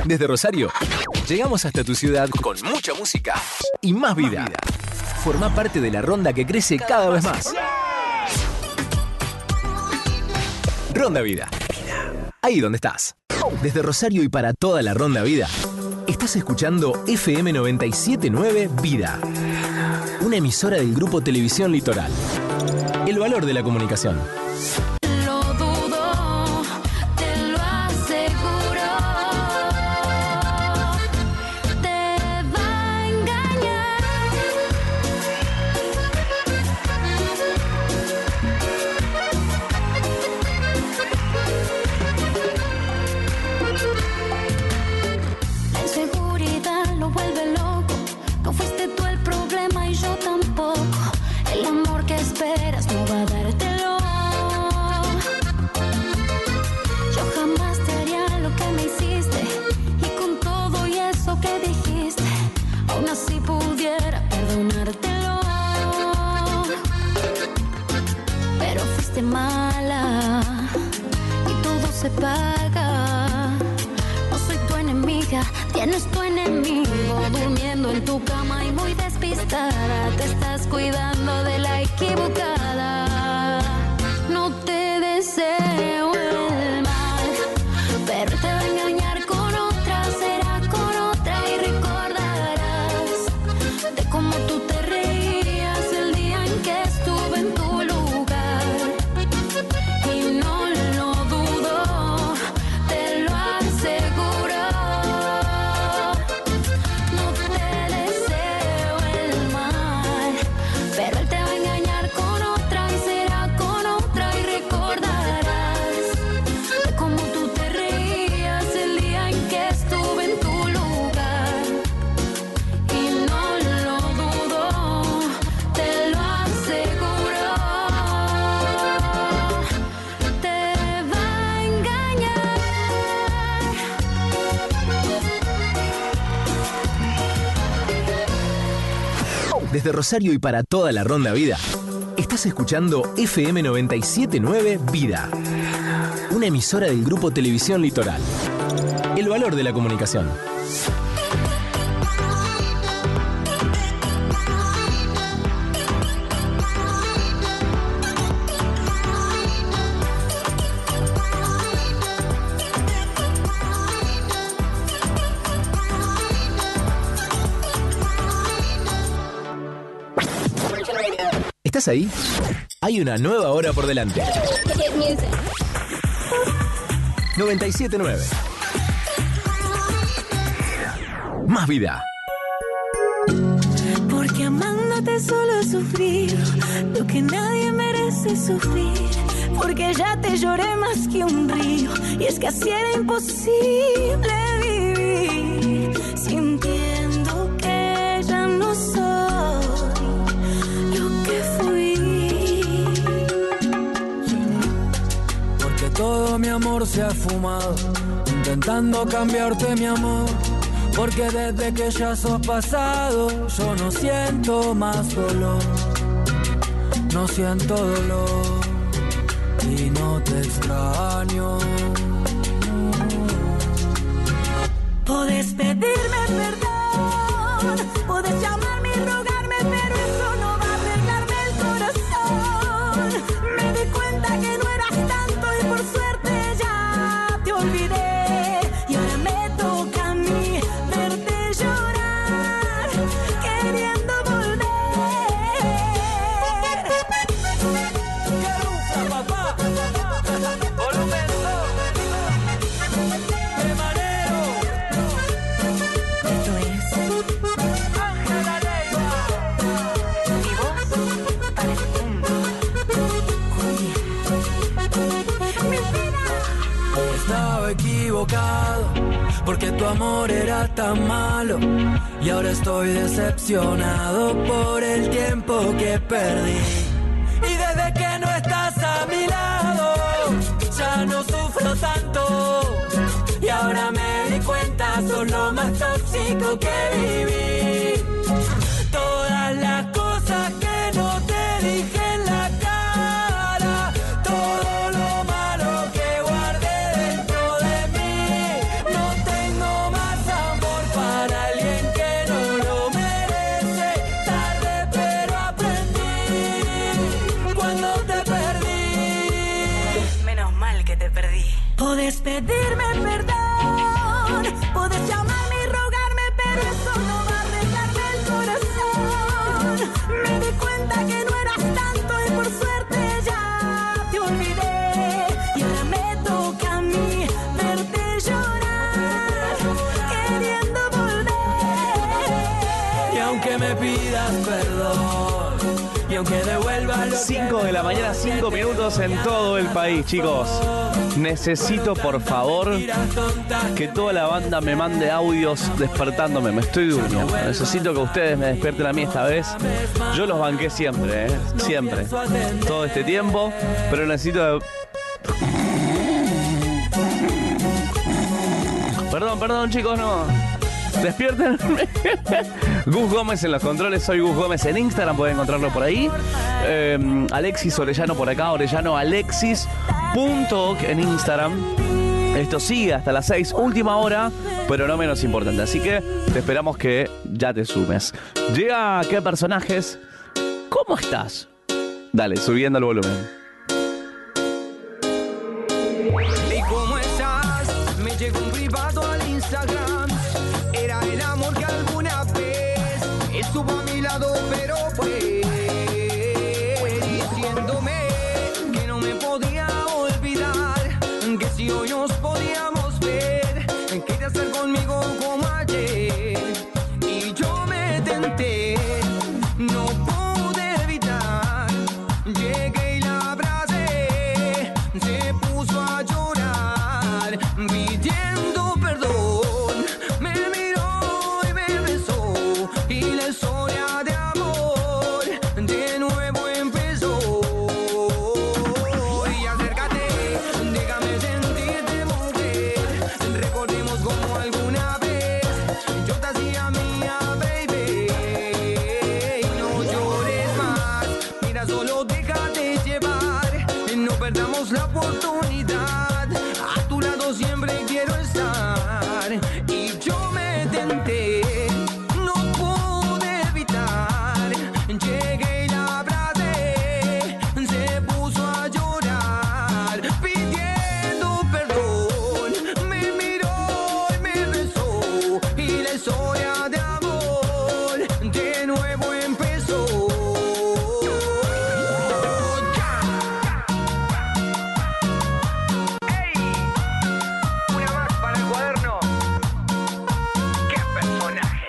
Desde Rosario, llegamos hasta tu ciudad con mucha música y más vida. Forma parte de la ronda que crece cada vez más. Ronda Vida. Ahí donde estás. Desde Rosario y para toda la Ronda Vida, estás escuchando FM 97.9 Vida. Una emisora del Grupo Televisión Litoral. El valor de la comunicación. Mala y todo se paga. No soy tu enemiga, tienes tu enemigo durmiendo en tu cama y muy despistada. Te estás cuidando de la equivocada. No te deseo el mal, pero te va a engañar con otra, será con otra y recordarás de cómo tú te reías el día en que estuve en tu lugar. Desde Rosario y para toda la Ronda Vida, estás escuchando FM 97.9 Vida. Una emisora del Grupo Televisión Litoral. El valor de la comunicación. ¿Estás ahí? Hay una nueva hora por delante. 97.9. Más vida. Porque amándote solo he sufrido lo que nadie merece sufrir. Porque ya te lloré más que un río. Y es que así era imposible vivir sintiendo que ya no soy lo que fui. Porque todo mi amor se ha fumado intentando cambiarte mi amor. Porque desde que ya sos pasado yo no siento más dolor. No siento dolor y no te extraño. Podés pedirme perdón, podés llamarme y rogarme, pero eso no va a arreglarme el corazón. Me di cuenta que no eras tanto y por suerte ya te olvidé. Y ahora me toca a mí verte llorar, queriendo volver. ¡Qué papá! ¡Volumen 2! ¡Qué manero! Esto es ¡Ángela Leiva! mi voz para el mundo. Mi vida. Estaba equivocado porque tu amor era tan malo. Y ahora estoy decepcionado por el tiempo que perdí. Y desde que no estás a mi lado ya no sufro tanto. Y ahora me di cuenta, sos lo más tóxico que viví. Todas las cosas que no te dije en la cara, todo lo malo que guardé dentro de mí. No tengo más pidas perdón. Y aunque devuelva lo 5 de la mañana, 5 minutos en todo el país, chicos. Necesito, por favor, que toda la banda me mande audios despertándome. Me estoy durmiendo. Necesito que ustedes me despierten a mí esta vez. Yo los banqué siempre, siempre. Todo este tiempo. Pero necesito... Perdón, chicos, no. Despiértenme. Gus Gómez en los controles, soy Gus Gómez en Instagram, pueden encontrarlo por ahí. Alexis Orellano por acá, Orellano Alexis.oc en Instagram. Esto sigue hasta las 6, última hora, pero no menos importante. Así que te esperamos que ya te sumes. Llega ¿Qué personajes? ¿Cómo estás? Dale, subiendo el volumen. ¿Y cómo estás? Me llegó un privado al Instagram. Era el amor que alguna vez estuvo a mi lado, pero fue diciéndome que no me podía olvidar, que si hoy nos podíamos ver, quería estar conmigo como ayer. Y yo me tenté, no pude evitar, llegué y la abracé, se puso a llorar, pidiendo perdón, me miró y me besó, y la historia de amor de nuevo empezó. Y acércate, déjame sentirte mujer, recordemos como alguna vez yo te hacía mía, baby. No llores más, mira, solo déjate llevar, no perdamos la oportunidad, a tu lado siempre quiero estar. Y yo me tenté, no pude evitar, llegué y la abracé, se puso a llorar, pidiendo perdón, me miró y me besó, y la historia de amor de nuevo empezó. ¡Ey! Una más para el cuaderno. ¡Qué personaje!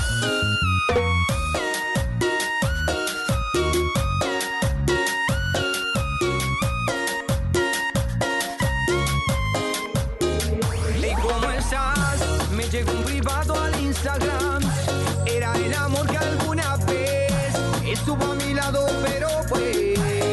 ¿Y cómo estás? Me llegó un privado al Instagram. Era el amor que alguna vez estuvo a mi lado, pero fue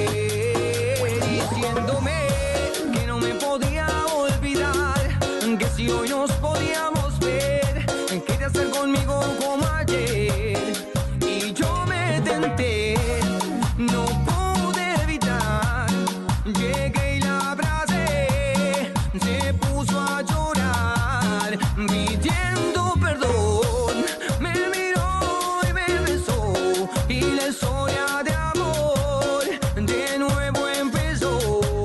diciéndome que no me podía olvidar, que si hoy nos podíamos ver, quería estar conmigo como ayer. Y yo me tenté, no pude evitar, llegué y la abracé, se puso a llorar, pidiendo perdón, me miró y me besó, y la historia de amor de nuevo empezó.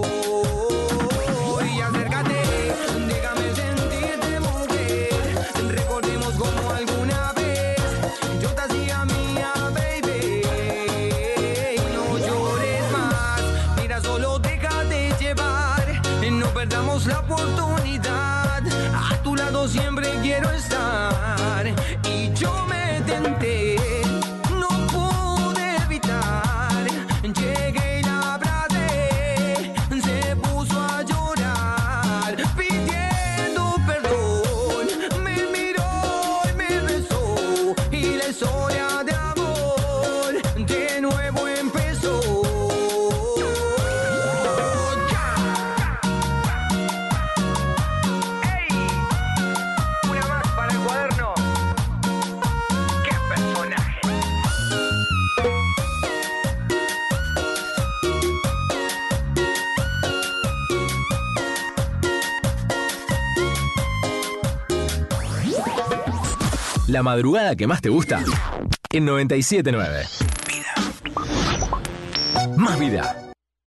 Y acércate, déjame sentirte mujer, recordemos como alguna vez yo te hacía mía, baby. No llores más, mira, solo déjate llevar, no perdamos la oportunidad, a tu lado siempre quiero estar. Y yo me tenté, no pude evitar, llegué y la abracé, se puso a llorar, pidiendo perdón, me miró y me besó, y la historia de amor de nuevo empezó. ¡Ey! Una más para el cuaderno. ¡Qué personaje! La madrugada que más te gusta en 97.9. Vida. Más vida.